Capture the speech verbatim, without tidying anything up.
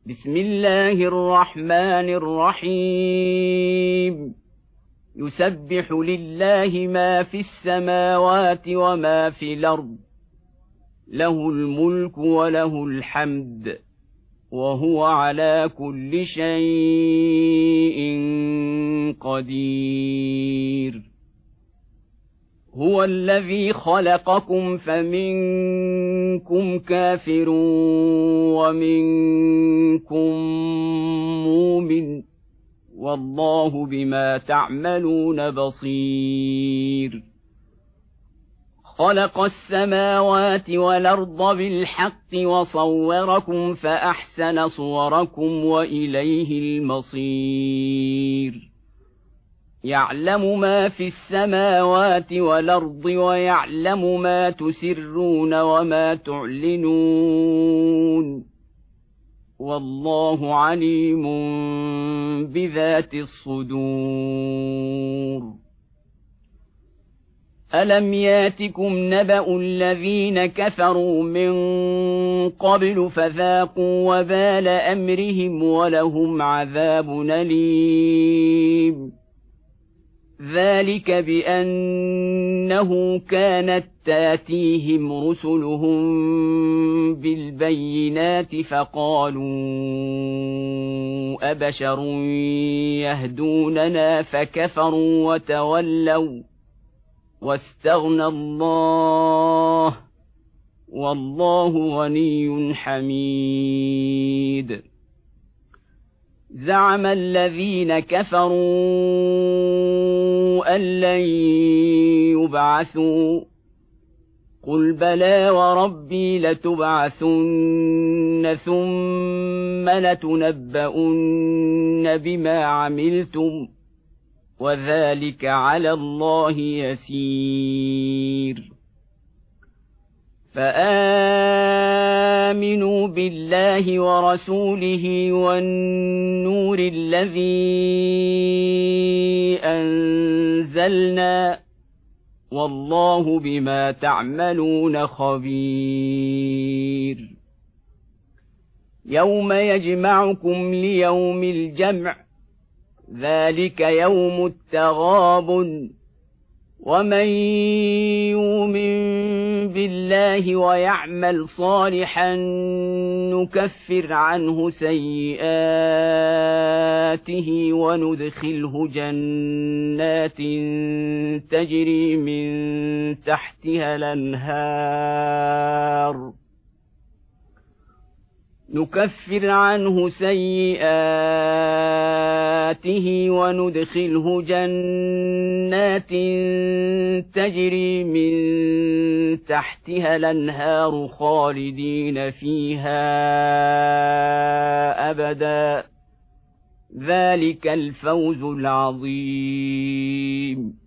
بسم الله الرحمن الرحيم يسبح لله ما في السماوات وما في الأرض له الملك وله الحمد وهو على كل شيء قدير هو الذي خلقكم فمنكم كافر ومنكم مؤمن والله بما تعملون بصير خلق السماوات والأرض بالحق وصوركم فأحسن صوركم وإليه المصير يعلم ما في السماوات والأرض ويعلم ما تسرون وما تعلنون والله عليم بذات الصدور ألم ياتكم نبأ الذين كفروا من قبل فذاقوا وبال أمرهم ولهم عذاب أليم ذلك بأنه كانت تاتيهم رسلهم بالبينات فقالوا أبشر يهدوننا فكفروا وتولوا واستغنى الله والله غني حميد زعم الذين كفروا أن لن يبعثوا قل بلى وربي لتبعثن ثم لتنبؤن بما عملتم وذلك على الله يسير فآمنوا بالله ورسوله والنور الذي أنزلنا والله بما تعملون خبير يوم يجمعكم ليوم الجمع ذلك يوم التغابن ومن يؤمن بالله ويعمل صالحا نكفر عنه سيئاته وندخله جنات تجري من تحتها الأنهار نكفر عنه سيئاته وندخله جنات تجري من تحتها الأنهار خالدين فيها أبدا ذلك الفوز العظيم